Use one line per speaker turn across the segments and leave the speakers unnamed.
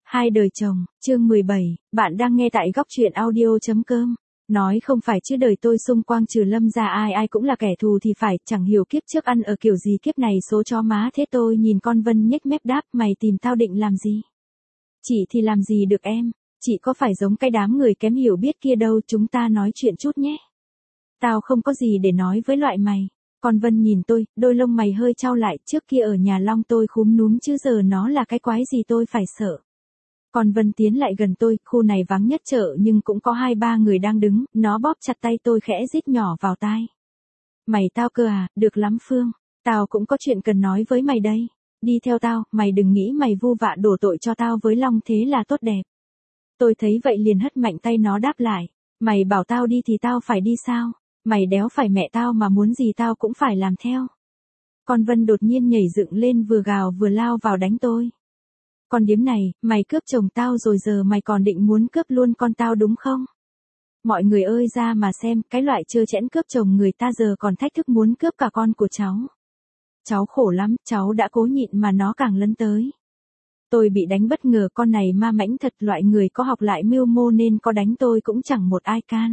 Hai đời chồng, chương 17, bạn đang nghe tại góc truyện audio.com. Nói không phải chứ đời tôi xung quanh trừ Lâm ra ai ai cũng là kẻ thù thì phải, chẳng hiểu kiếp trước ăn ở kiểu gì kiếp này số chó má thế. Tôi nhìn con Vân nhếch mép đáp, mày tìm tao định làm gì? Chị thì làm gì được em, chị có phải giống cái đám người kém hiểu biết kia đâu, chúng ta nói chuyện chút nhé. Tao không có gì để nói với loại mày. Con Vân nhìn tôi, đôi lông mày hơi chau lại, trước kia ở nhà Long tôi khúm núm chứ giờ nó là cái quái gì tôi phải sợ. Con Vân tiến lại gần tôi, khu này vắng nhất chợ nhưng cũng có 2-3 người đang đứng, nó bóp chặt tay tôi khẽ rít nhỏ vào tai. Mày tao cơ à, được lắm Phương, tao cũng có chuyện cần nói với mày đây. Đi theo tao, mày đừng nghĩ mày vu vạ đổ tội cho tao với Long thế là tốt đẹp. Tôi thấy vậy liền hất mạnh tay nó đáp lại, mày bảo tao đi thì tao phải đi sao, mày đéo phải mẹ tao mà muốn gì tao cũng phải làm theo. Con Vân đột nhiên nhảy dựng lên vừa gào vừa lao vào đánh tôi. Con điếm này, mày cướp chồng tao rồi giờ mày còn định muốn cướp luôn con tao đúng không? Mọi người ơi ra mà xem, cái loại trơ trẽn cướp chồng người ta giờ còn thách thức muốn cướp cả con của cháu. Cháu khổ lắm, cháu đã cố nhịn mà nó càng lấn tới. Tôi bị đánh bất ngờ, con này ma mãnh thật, loại người có học lại mưu mô nên có đánh tôi cũng chẳng một ai can.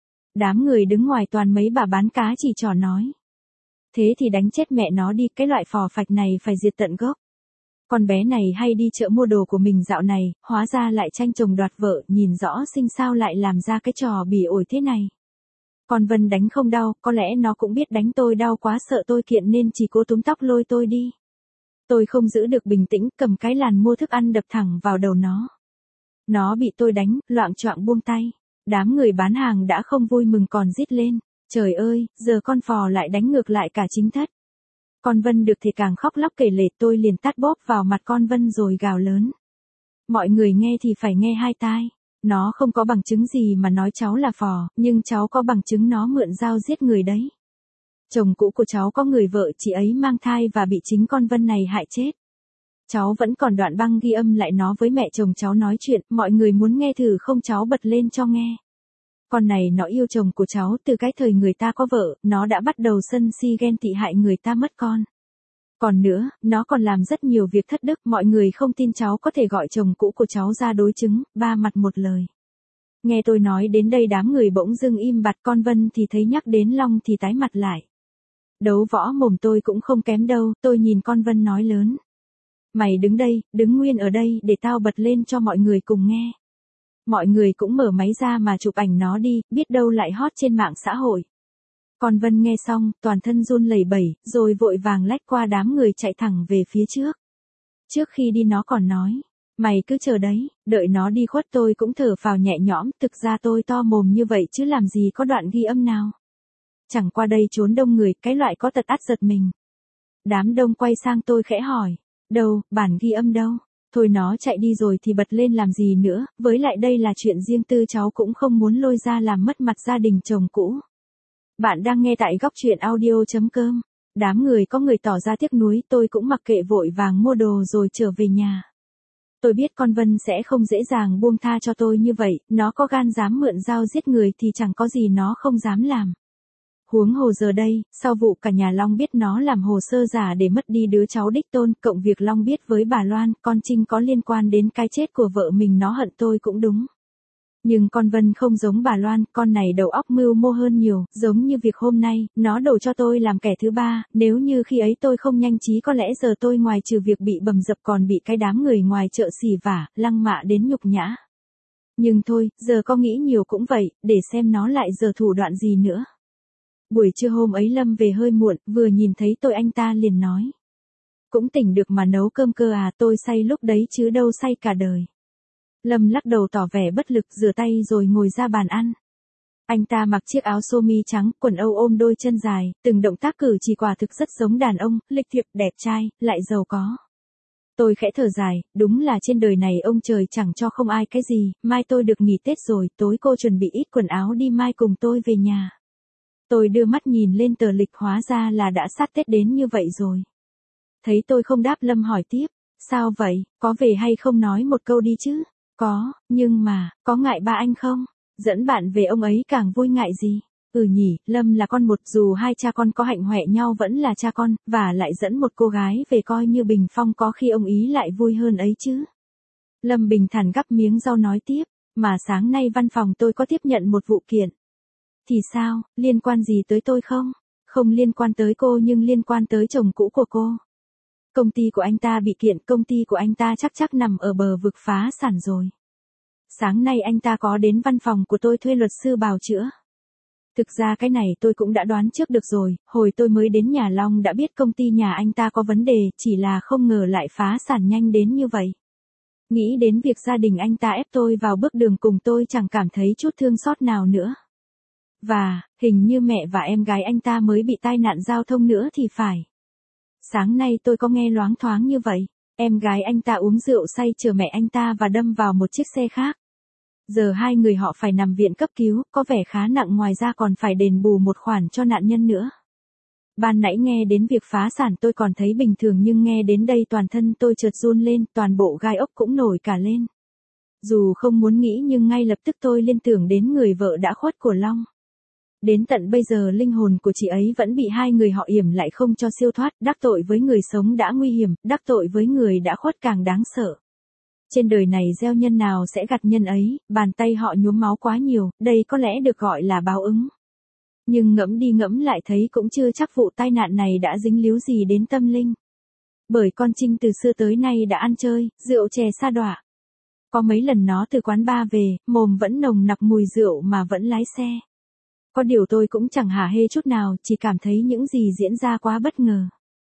Đám người đứng ngoài toàn mấy bà bán cá chỉ trỏ nói. Thế thì đánh chết mẹ nó đi, cái loại phò phạch này phải diệt tận gốc. Con bé này hay đi chợ mua đồ của mình dạo này, hóa ra lại tranh chồng đoạt vợ, nhìn rõ sinh sao lại làm ra cái trò bỉ ổi thế này. Con Vân đánh không đau, có lẽ nó cũng biết đánh tôi đau quá sợ tôi kiện nên chỉ cố túm tóc lôi tôi đi. Tôi không giữ được bình tĩnh, cầm cái làn mua thức ăn đập thẳng vào đầu nó. Nó bị tôi đánh, loạng choạng buông tay. Đám người bán hàng đã không vui mừng còn rít lên. Trời ơi, giờ con phò lại đánh ngược lại cả chính thất. Con Vân được thì càng khóc lóc kể lể, tôi liền tát bóp vào mặt con Vân rồi gào lớn. Mọi người nghe thì phải nghe hai tai. Nó không có bằng chứng gì mà nói cháu là phò, nhưng cháu có bằng chứng nó mượn dao giết người đấy. Chồng cũ của cháu có người vợ, chị ấy mang thai và bị chính con Vân này hại chết. Cháu vẫn còn đoạn băng ghi âm lại nó với mẹ chồng cháu nói chuyện, mọi người muốn nghe thử không, cháu bật lên cho nghe. Con này nó yêu chồng của cháu từ cái thời người ta có vợ, nó đã bắt đầu sân si ghen tị hại người ta mất con. Còn nữa, nó còn làm rất nhiều việc thất đức, mọi người không tin cháu có thể gọi chồng cũ của cháu ra đối chứng, ba mặt một lời. Nghe tôi nói đến đây đám người bỗng dưng im bặt, con Vân thì thấy nhắc đến Long thì tái mặt lại. Đấu võ mồm tôi cũng không kém đâu, tôi nhìn con Vân nói lớn. Mày đứng đây, đứng nguyên ở đây để tao bật lên cho mọi người cùng nghe. Mọi người cũng mở máy ra mà chụp ảnh nó đi, biết đâu lại hot trên mạng xã hội. Con Vân nghe xong, toàn thân run lẩy bẩy, rồi vội vàng lách qua đám người chạy thẳng về phía trước. Trước khi đi nó còn nói, mày cứ chờ đấy, đợi nó đi khuất. Tôi cũng thở phào nhẹ nhõm, thực ra tôi to mồm như vậy chứ làm gì có đoạn ghi âm nào. Chẳng qua đây trốn đông người, cái loại có tật ắt giật mình. Đám đông quay sang tôi khẽ hỏi, đâu, bản ghi âm đâu? Thôi nó chạy đi rồi thì bật lên làm gì nữa, với lại đây là chuyện riêng tư, cháu cũng không muốn lôi ra làm mất mặt gia đình chồng cũ. Bạn đang nghe tại góc truyện audio.com. Đám người có người tỏ ra tiếc nuối, tôi cũng mặc kệ vội vàng mua đồ rồi trở về nhà. Tôi biết con Vân sẽ không dễ dàng buông tha cho tôi như vậy, nó có gan dám mượn dao giết người thì chẳng có gì nó không dám làm. Huống hồ giờ đây, sau vụ cả nhà Long biết nó làm hồ sơ giả để mất đi đứa cháu đích tôn, cộng việc Long biết với bà Loan, con Trinh có liên quan đến cái chết của vợ mình, nó hận tôi cũng đúng. Nhưng con Vân không giống bà Loan, con này đầu óc mưu mô hơn nhiều, giống như việc hôm nay, nó đổ cho tôi làm kẻ thứ ba, nếu như khi ấy tôi không nhanh trí có lẽ giờ tôi ngoài trừ việc bị bầm dập còn bị cái đám người ngoài chợ xỉ vả, lăng mạ đến nhục nhã. Nhưng thôi, giờ có nghĩ nhiều cũng vậy, để xem nó lại giờ thủ đoạn gì nữa. Buổi trưa hôm ấy Lâm về hơi muộn, vừa nhìn thấy tôi anh ta liền nói. Cũng tỉnh được mà nấu cơm cơ à, tôi say lúc đấy chứ đâu say cả đời. Lâm lắc đầu tỏ vẻ bất lực, rửa tay rồi ngồi ra bàn ăn. Anh ta mặc chiếc áo sơ mi trắng, quần âu ôm đôi chân dài, từng động tác cử chỉ quả thực rất giống đàn ông, lịch thiệp, đẹp trai, lại giàu có. Tôi khẽ thở dài, đúng là trên đời này ông trời chẳng cho không ai cái gì, mai tôi được nghỉ Tết rồi, tối cô chuẩn bị ít quần áo đi mai cùng tôi về nhà. Tôi đưa mắt nhìn lên tờ lịch, hóa ra là đã sát Tết đến như vậy rồi. Thấy tôi không đáp, Lâm hỏi tiếp, sao vậy, có về hay không nói một câu đi chứ? Có, nhưng mà, có ngại ba anh không? Dẫn bạn về ông ấy càng vui ngại gì? Ừ nhỉ, Lâm là con một, dù hai cha con có hạnh hoẹ nhau vẫn là cha con, và lại dẫn một cô gái về coi như bình phong, có khi ông ý lại vui hơn ấy chứ. Lâm bình thản gắp miếng rau nói tiếp, mà sáng nay văn phòng tôi có tiếp nhận một vụ kiện. Thì sao, liên quan gì tới tôi không? Không liên quan tới cô nhưng liên quan tới chồng cũ của cô. Công ty của anh ta bị kiện, công ty của anh ta chắc nằm ở bờ vực phá sản rồi. Sáng nay anh ta có đến văn phòng của tôi thuê luật sư bào chữa. Thực ra cái này tôi cũng đã đoán trước được rồi, hồi tôi mới đến nhà Long đã biết công ty nhà anh ta có vấn đề, chỉ là không ngờ lại phá sản nhanh đến như vậy. Nghĩ đến việc gia đình anh ta ép tôi vào bước đường cùng tôi chẳng cảm thấy chút thương xót nào nữa. Và, hình như mẹ và em gái anh ta mới bị tai nạn giao thông nữa thì phải. Sáng nay tôi có nghe loáng thoáng như vậy, em gái anh ta uống rượu say chở mẹ anh ta và đâm vào một chiếc xe khác. Giờ hai người họ phải nằm viện cấp cứu, có vẻ khá nặng, ngoài ra còn phải đền bù một khoản cho nạn nhân nữa. Ban nãy nghe đến việc phá sản tôi còn thấy bình thường nhưng nghe đến đây toàn thân tôi chợt run lên, toàn bộ gai ốc cũng nổi cả lên. Dù không muốn nghĩ nhưng ngay lập tức tôi liên tưởng đến người vợ đã khuất của Long. Đến tận bây giờ linh hồn của chị ấy vẫn bị hai người họ yểm lại không cho siêu thoát, đắc tội với người sống đã nguy hiểm, đắc tội với người đã khuất càng đáng sợ. Trên đời này gieo nhân nào sẽ gặt nhân ấy, bàn tay họ nhuốm máu quá nhiều, đây có lẽ được gọi là báo ứng. Nhưng ngẫm đi ngẫm lại thấy cũng chưa chắc vụ tai nạn này đã dính líu gì đến tâm linh. Bởi con Trinh từ xưa tới nay đã ăn chơi, rượu chè sa đọa. Có mấy lần nó từ quán bar về, mồm vẫn nồng nặc mùi rượu mà vẫn lái xe. Có điều tôi cũng chẳng hả hê chút nào, chỉ cảm thấy những gì diễn ra quá bất ngờ.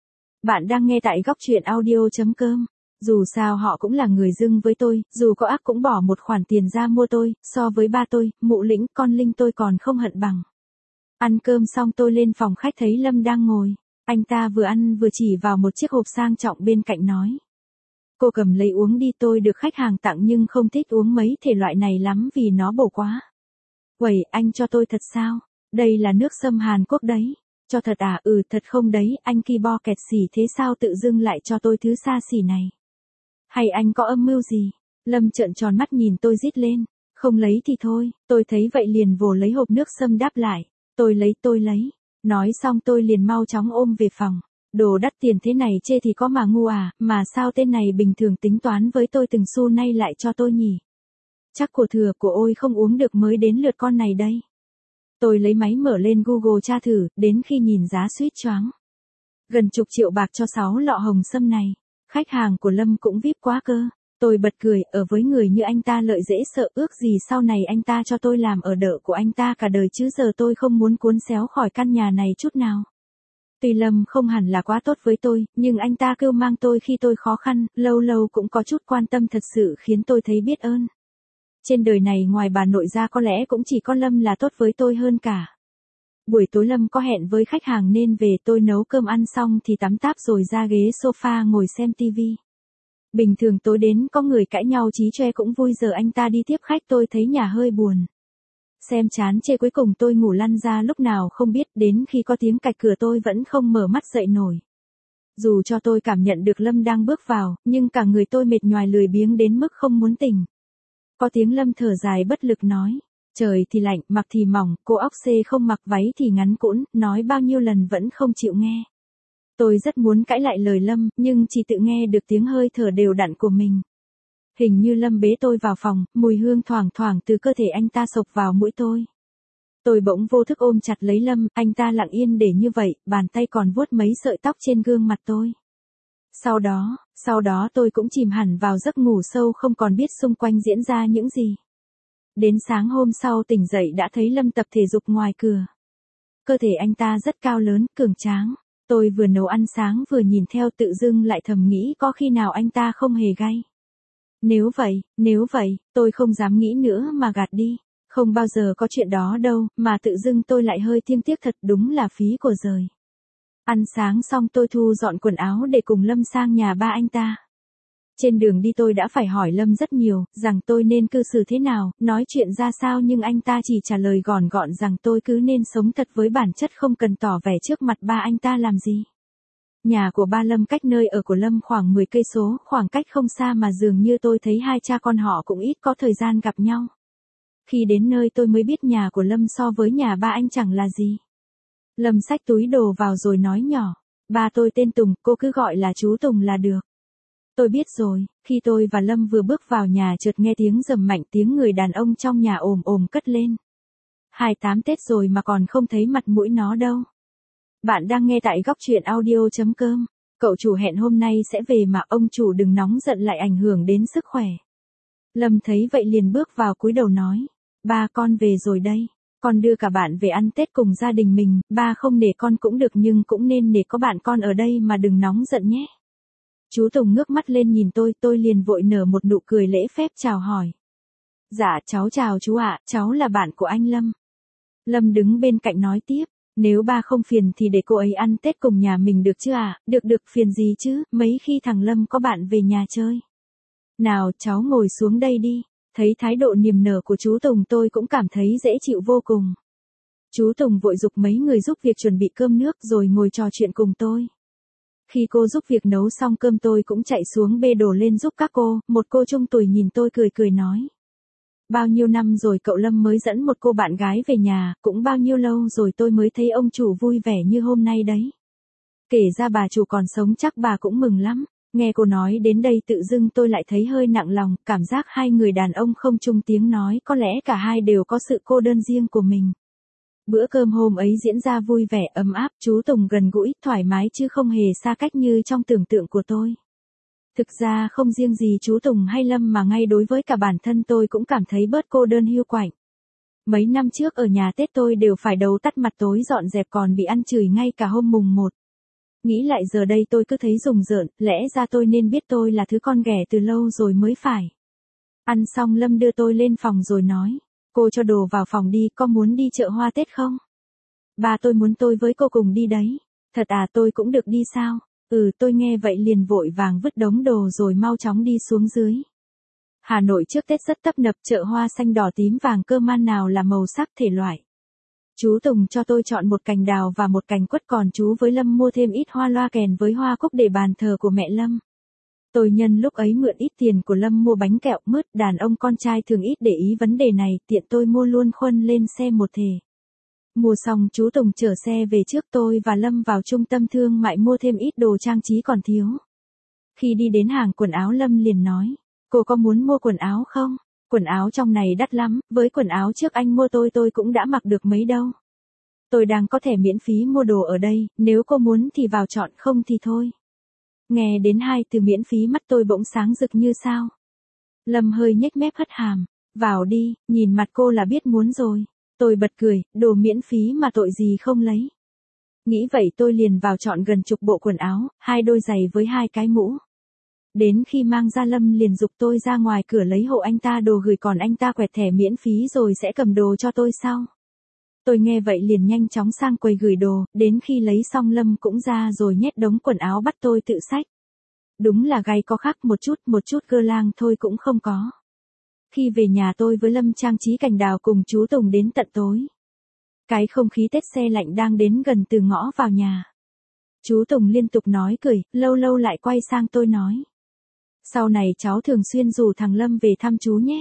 Bạn đang nghe tại góc truyện audio.com. Dù sao họ cũng là người dưng với tôi, dù có ác cũng bỏ một khoản tiền ra mua tôi, so với ba tôi, Mụ Lĩnh, con Linh tôi còn không hận bằng. Ăn cơm xong tôi lên phòng khách thấy Lâm đang ngồi. Anh ta vừa ăn vừa chỉ vào một chiếc hộp sang trọng bên cạnh nói. Cô cầm lấy uống đi, tôi được khách hàng tặng nhưng không thích uống mấy thể loại này lắm vì nó bổ quá. Uầy, anh cho tôi thật sao? Đây là nước sâm Hàn Quốc đấy. Cho thật à? Ừ, thật không đấy, anh ki bo kẹt xỉ thế sao tự dưng lại cho tôi thứ xa xỉ này? Hay anh có âm mưu gì? Lâm trợn tròn mắt nhìn tôi rít lên. Không lấy thì thôi, tôi thấy vậy liền vồ lấy hộp nước sâm đáp lại. Tôi lấy. Nói xong tôi liền mau chóng ôm về phòng. Đồ đắt tiền thế này chê thì có mà ngu à, mà sao tên này bình thường tính toán với tôi từng xu nay lại cho tôi nhỉ? Chắc của thừa của ôi không uống được mới đến lượt con này đây. Tôi lấy máy mở lên Google tra thử, đến khi nhìn giá suýt choáng. Gần chục triệu bạc cho 6 lọ hồng sâm này. Khách hàng của Lâm cũng VIP quá cơ. Tôi bật cười, ở với người như anh ta lợi dễ sợ, ước gì sau này anh ta cho tôi làm ở đợ của anh ta cả đời chứ giờ tôi không muốn cuốn xéo khỏi căn nhà này chút nào. Tuy Lâm không hẳn là quá tốt với tôi, nhưng anh ta cưu mang tôi khi tôi khó khăn, lâu lâu cũng có chút quan tâm thật sự khiến tôi thấy biết ơn. Trên đời này ngoài bà nội ra có lẽ cũng chỉ có Lâm là tốt với tôi hơn cả. Buổi tối Lâm có hẹn với khách hàng nên về, tôi nấu cơm ăn xong thì tắm táp rồi ra ghế sofa ngồi xem tivi. Bình thường tối đến có người cãi nhau chí choe cũng vui, giờ anh ta đi tiếp khách tôi thấy nhà hơi buồn. Xem chán chê cuối cùng tôi ngủ lăn ra lúc nào không biết, đến khi có tiếng cạch cửa tôi vẫn không mở mắt dậy nổi. Dù cho tôi cảm nhận được Lâm đang bước vào, nhưng cả người tôi mệt nhoài lười biếng đến mức không muốn tỉnh. Có tiếng Lâm thở dài bất lực nói. Trời thì lạnh, mặc thì mỏng, cô óc xê không mặc váy thì ngắn cũn, nói bao nhiêu lần vẫn không chịu nghe. Tôi rất muốn cãi lại lời Lâm, nhưng chỉ tự nghe được tiếng hơi thở đều đặn của mình. Hình như Lâm bế tôi vào phòng, mùi hương thoảng thoảng từ cơ thể anh ta xộc vào mũi tôi. Tôi bỗng vô thức ôm chặt lấy Lâm, anh ta lặng yên để như vậy, bàn tay còn vuốt mấy sợi tóc trên gương mặt tôi. Sau đó tôi cũng chìm hẳn vào giấc ngủ sâu không còn biết xung quanh diễn ra những gì. Đến sáng hôm sau tỉnh dậy đã thấy Lâm tập thể dục ngoài cửa. Cơ thể anh ta rất cao lớn, cường tráng. Tôi vừa nấu ăn sáng vừa nhìn theo tự dưng lại thầm nghĩ có khi nào anh ta không hề gay. Nếu vậy, tôi không dám nghĩ nữa mà gạt đi. Không bao giờ có chuyện đó đâu, mà tự dưng tôi lại hơi thiêng tiếc thật, đúng là phí của giời. Ăn sáng xong tôi thu dọn quần áo để cùng Lâm sang nhà ba anh ta. Trên đường đi tôi đã phải hỏi Lâm rất nhiều, rằng tôi nên cư xử thế nào, nói chuyện ra sao, nhưng anh ta chỉ trả lời gọn gọn rằng tôi cứ nên sống thật với bản chất, không cần tỏ vẻ trước mặt ba anh ta làm gì. Nhà của ba Lâm cách nơi ở của Lâm khoảng 10 cây số, khoảng cách không xa mà dường như tôi thấy hai cha con họ cũng ít có thời gian gặp nhau. Khi đến nơi tôi mới biết nhà của Lâm so với nhà ba anh chẳng là gì. Lâm xách túi đồ vào rồi nói nhỏ, ba tôi tên Tùng, cô cứ gọi là chú Tùng là được. Tôi biết rồi, khi tôi và Lâm vừa bước vào nhà chợt nghe tiếng rầm mạnh, tiếng người đàn ông trong nhà ồm ồm cất lên. 28 Tết rồi mà còn không thấy mặt mũi nó đâu. Bạn đang nghe tại góc truyện audio.com. Cậu chủ hẹn hôm nay sẽ về mà ông chủ đừng nóng giận lại ảnh hưởng đến sức khỏe. Lâm thấy vậy liền bước vào cúi đầu nói. Ba, con về rồi đây. Con đưa cả bạn về ăn Tết cùng gia đình mình, ba không nể con cũng được nhưng cũng nên nể có bạn con ở đây mà đừng nóng giận nhé. Chú Tùng ngước mắt lên nhìn tôi liền vội nở một nụ cười lễ phép chào hỏi. Dạ cháu chào chú ạ, cháu là bạn của anh Lâm. Lâm đứng bên cạnh nói tiếp, nếu ba không phiền thì để cô ấy ăn Tết cùng nhà mình được chứ ạ, được phiền gì chứ, mấy khi thằng Lâm có bạn về nhà chơi. Nào cháu ngồi xuống đây đi, thấy thái độ niềm nở của chú Tùng tôi cũng cảm thấy dễ chịu vô cùng. Chú Tùng vội giục mấy người giúp việc chuẩn bị cơm nước rồi ngồi trò chuyện cùng tôi. Khi cô giúp việc nấu xong cơm tôi cũng chạy xuống bê đồ lên giúp các cô, một cô trung tuổi nhìn tôi cười nói. Bao nhiêu năm rồi cậu Lâm mới dẫn một cô bạn gái về nhà, cũng bao nhiêu lâu rồi tôi mới thấy ông chủ vui vẻ như hôm nay đấy. Kể ra bà chủ còn sống chắc bà cũng mừng lắm. Nghe cô nói đến đây tự dưng tôi lại thấy hơi nặng lòng, cảm giác hai người đàn ông không chung tiếng nói, có lẽ cả hai đều có sự cô đơn riêng của mình. Bữa cơm hôm ấy diễn ra vui vẻ ấm áp, chú Tùng gần gũi, thoải mái chứ không hề xa cách như trong tưởng tượng của tôi. Thực ra không riêng gì chú Tùng hay Lâm mà ngay đối với cả bản thân tôi cũng cảm thấy bớt cô đơn hiu quạnh. Mấy năm trước ở nhà Tết tôi đều phải đầu tắt mặt tối dọn dẹp còn bị ăn chửi ngay cả hôm mùng 1. Nghĩ lại giờ đây tôi cứ thấy rùng rợn, lẽ ra tôi nên biết tôi là thứ con ghẻ từ lâu rồi mới phải. Ăn xong Lâm đưa tôi lên phòng rồi nói, cô cho đồ vào phòng đi, có muốn đi chợ hoa Tết không? Bà tôi muốn tôi với cô cùng đi đấy. Thật à, tôi cũng được đi sao? Tôi nghe vậy liền vội vàng vứt đống đồ rồi mau chóng đi xuống dưới. Hà Nội trước Tết rất tấp nập, chợ hoa xanh đỏ tím vàng cơ man nào là màu sắc thể loại. Chú Tùng cho tôi chọn một cành đào và một cành quất, còn chú với Lâm mua thêm ít hoa loa kèn với hoa cúc để bàn thờ của mẹ Lâm. Tôi nhân lúc ấy mượn ít tiền của Lâm mua bánh kẹo mứt, đàn ông con trai thường ít để ý vấn đề này, tiện tôi mua luôn khuân lên xe một thể. Mua xong chú Tùng chở xe về trước, tôi và Lâm vào trung tâm thương mại mua thêm ít đồ trang trí còn thiếu. Khi đi đến hàng quần áo Lâm liền nói, cô có muốn mua quần áo không? Quần áo trong này đắt lắm, với quần áo trước anh mua tôi cũng đã mặc được mấy đâu. Tôi đang có thẻ miễn phí mua đồ ở đây, nếu cô muốn thì vào chọn, không thì thôi. Nghe đến hai từ miễn phí mắt tôi bỗng sáng rực như sao. Lâm hơi nhếch mép hất hàm, vào đi, nhìn mặt cô là biết muốn rồi. Tôi bật cười, đồ miễn phí mà tội gì không lấy. Nghĩ vậy tôi liền vào chọn gần chục bộ quần áo, 2 đôi giày với 2 cái mũ. Đến khi mang ra Lâm liền giục tôi ra ngoài cửa lấy hộ anh ta đồ gửi, còn anh ta quẹt thẻ miễn phí rồi sẽ cầm đồ cho tôi sau. Tôi nghe vậy liền nhanh chóng sang quầy gửi đồ, đến khi lấy xong Lâm cũng ra rồi nhét đống quần áo bắt tôi tự xách. Đúng là gay có khác một chút cơ lang thôi cũng không có. Khi về nhà tôi với Lâm trang trí cành đào cùng chú Tùng đến tận tối. Cái không khí Tết xe lạnh đang đến gần từ ngõ vào nhà. Chú Tùng liên tục nói cười, lâu lâu lại quay sang tôi nói. Sau này cháu thường xuyên rủ thằng Lâm về thăm chú nhé.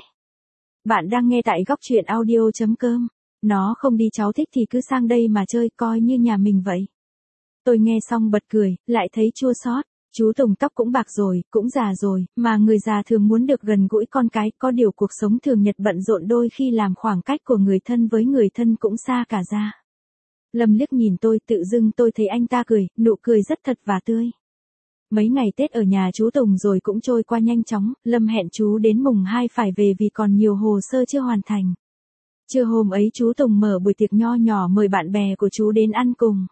Bạn đang nghe tại góc truyện audio.com. Nó không đi cháu thích thì cứ sang đây mà chơi, coi như nhà mình vậy. Tôi nghe xong bật cười, lại thấy chua xót. Chú Tùng tóc cũng bạc rồi, cũng già rồi, mà người già thường muốn được gần gũi con cái, có điều cuộc sống thường nhật bận rộn đôi khi làm khoảng cách của người thân với người thân cũng xa cả ra. Lâm liếc nhìn tôi, tự dưng tôi thấy anh ta cười, nụ cười rất thật và tươi. Mấy ngày Tết ở nhà chú Tùng rồi cũng trôi qua nhanh chóng, Lâm hẹn chú đến mùng 2 phải về vì còn nhiều hồ sơ chưa hoàn thành. Trưa hôm ấy chú Tùng mở buổi tiệc nho nhỏ mời bạn bè của chú đến ăn cùng.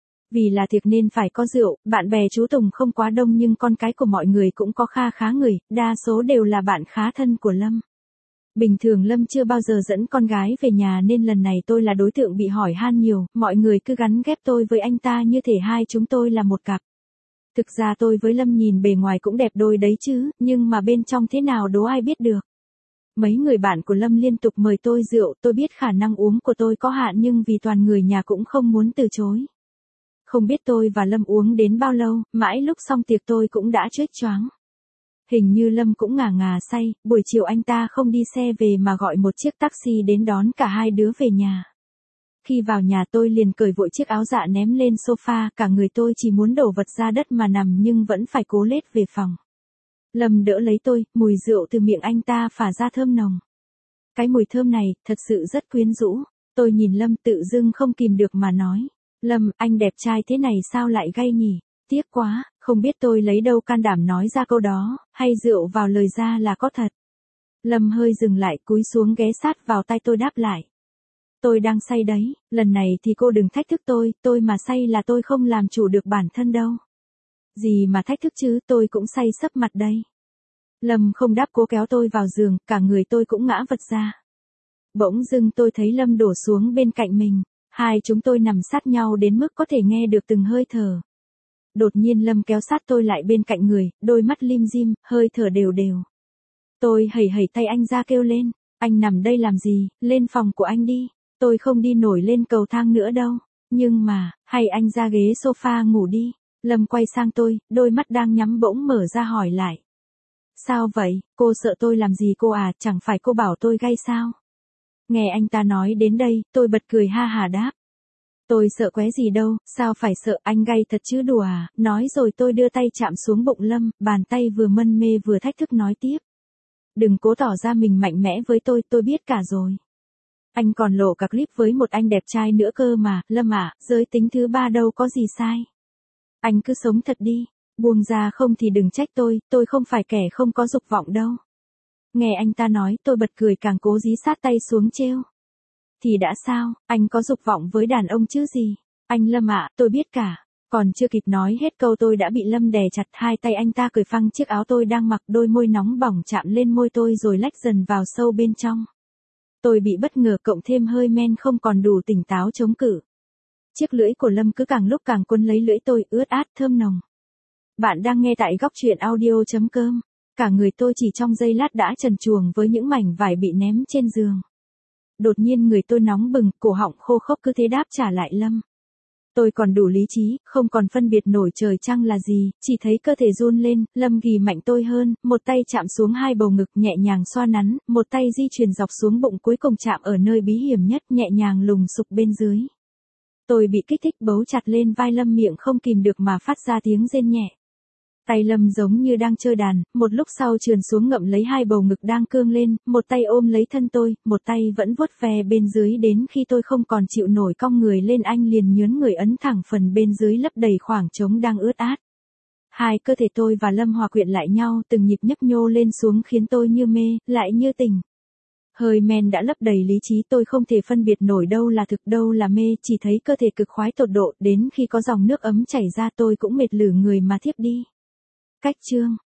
Vì là tiệc nên phải có rượu, bạn bè chú Tùng không quá đông nhưng con cái của mọi người cũng có kha khá người, đa số đều là bạn khá thân của Lâm. Bình thường Lâm chưa bao giờ dẫn con gái về nhà nên lần này tôi là đối tượng bị hỏi han nhiều, mọi người cứ gắn ghép tôi với anh ta như thể hai chúng tôi là một cặp. Thực ra tôi với Lâm nhìn bề ngoài cũng đẹp đôi đấy chứ, nhưng mà bên trong thế nào đố ai biết được. Mấy người bạn của Lâm liên tục mời tôi rượu, tôi biết khả năng uống của tôi có hạn nhưng vì toàn người nhà cũng không muốn từ chối. Không biết tôi và Lâm uống đến bao lâu, mãi lúc xong tiệc tôi cũng đã choáng choáng. Hình như Lâm cũng ngà ngà say, buổi chiều anh ta không đi xe về mà gọi một chiếc taxi đến đón cả hai đứa về nhà. Khi vào nhà tôi liền cởi vội chiếc áo dạ ném lên sofa, cả người tôi chỉ muốn đổ vật ra đất mà nằm nhưng vẫn phải cố lết về phòng. Lâm đỡ lấy tôi, mùi rượu từ miệng anh ta phả ra thơm nồng. Cái mùi thơm này, thật sự rất quyến rũ. Tôi nhìn Lâm tự dưng không kìm được mà nói. Lâm, anh đẹp trai thế này sao lại gay nhỉ? Tiếc quá, không biết tôi lấy đâu can đảm nói ra câu đó, hay rượu vào lời ra là có thật. Lâm hơi dừng lại cúi xuống ghé sát vào tay tôi đáp lại. Tôi đang say đấy, lần này thì cô đừng thách thức tôi mà say là tôi không làm chủ được bản thân đâu. Gì mà thách thức chứ, tôi cũng say sấp mặt đây. Lâm không đáp, cố kéo tôi vào giường, cả người tôi cũng ngã vật ra. Bỗng dưng tôi thấy Lâm đổ xuống bên cạnh mình, hai chúng tôi nằm sát nhau đến mức có thể nghe được từng hơi thở. Đột nhiên Lâm kéo sát tôi lại bên cạnh người, đôi mắt lim dim, hơi thở đều đều. Tôi hẩy hẩy tay anh ra kêu lên, anh nằm đây làm gì, lên phòng của anh đi, tôi không đi nổi lên cầu thang nữa đâu, nhưng mà, hay anh ra ghế sofa ngủ đi. Lâm quay sang tôi, đôi mắt đang nhắm bỗng mở ra hỏi lại. Sao vậy, cô sợ tôi làm gì cô à, chẳng phải cô bảo tôi gay sao? Nghe anh ta nói đến đây, tôi bật cười ha hà đáp. Tôi sợ qué gì đâu, sao phải sợ, anh gay thật chứ đùa à, nói rồi tôi đưa tay chạm xuống bụng Lâm, bàn tay vừa mân mê vừa thách thức nói tiếp. Đừng cố tỏ ra mình mạnh mẽ với tôi biết cả rồi. Anh còn lộ cả clip với một anh đẹp trai nữa cơ mà, Lâm ạ, giới tính thứ ba đâu có gì sai. Anh cứ sống thật đi, buông ra không thì đừng trách tôi không phải kẻ không có dục vọng đâu. Nghe anh ta nói, tôi bật cười càng cố dí sát tay xuống trêu. Thì đã sao, anh có dục vọng với đàn ông chứ gì? Anh Lâm ạ, tôi biết cả. Còn chưa kịp nói hết câu tôi đã bị Lâm đè chặt, hai tay anh ta cởi phăng chiếc áo tôi đang mặc, đôi môi nóng bỏng chạm lên môi tôi rồi lách dần vào sâu bên trong. Tôi bị bất ngờ cộng thêm hơi men không còn đủ tỉnh táo chống cự. Chiếc lưỡi của Lâm cứ càng lúc càng quấn lấy lưỡi tôi, ướt át thơm nồng. Bạn đang nghe tại góc truyện audio.com. Cả người tôi chỉ trong giây lát đã trần truồng với những mảnh vải bị ném trên giường. Đột nhiên người tôi nóng bừng, cổ họng khô khốc cứ thế đáp trả lại Lâm. Tôi còn đủ lý trí, không còn phân biệt nổi trời trăng là gì, chỉ thấy cơ thể run lên, Lâm ghì mạnh tôi hơn, một tay chạm xuống hai bầu ngực nhẹ nhàng xoa nắn, một tay di chuyển dọc xuống bụng cuối cùng chạm ở nơi bí hiểm nhất nhẹ nhàng lùng sục bên dưới. Tôi bị kích thích bấu chặt lên vai Lâm, miệng không kìm được mà phát ra tiếng rên nhẹ. Tay Lâm giống như đang chơi đàn, một lúc sau trườn xuống ngậm lấy hai bầu ngực đang cương lên, một tay ôm lấy thân tôi, một tay vẫn vuốt ve bên dưới đến khi tôi không còn chịu nổi cong người lên anh liền nhướn người ấn thẳng phần bên dưới lấp đầy khoảng trống đang ướt át. Hai cơ thể tôi và Lâm hòa quyện lại nhau, từng nhịp nhấp nhô lên xuống khiến tôi như mê, lại như tỉnh. Hơi men đã lấp đầy lý trí, tôi không thể phân biệt nổi đâu là thực đâu là mê, chỉ thấy cơ thể cực khoái tột độ, đến khi có dòng nước ấm chảy ra tôi cũng mệt lử người mà thiếp đi. Cách chương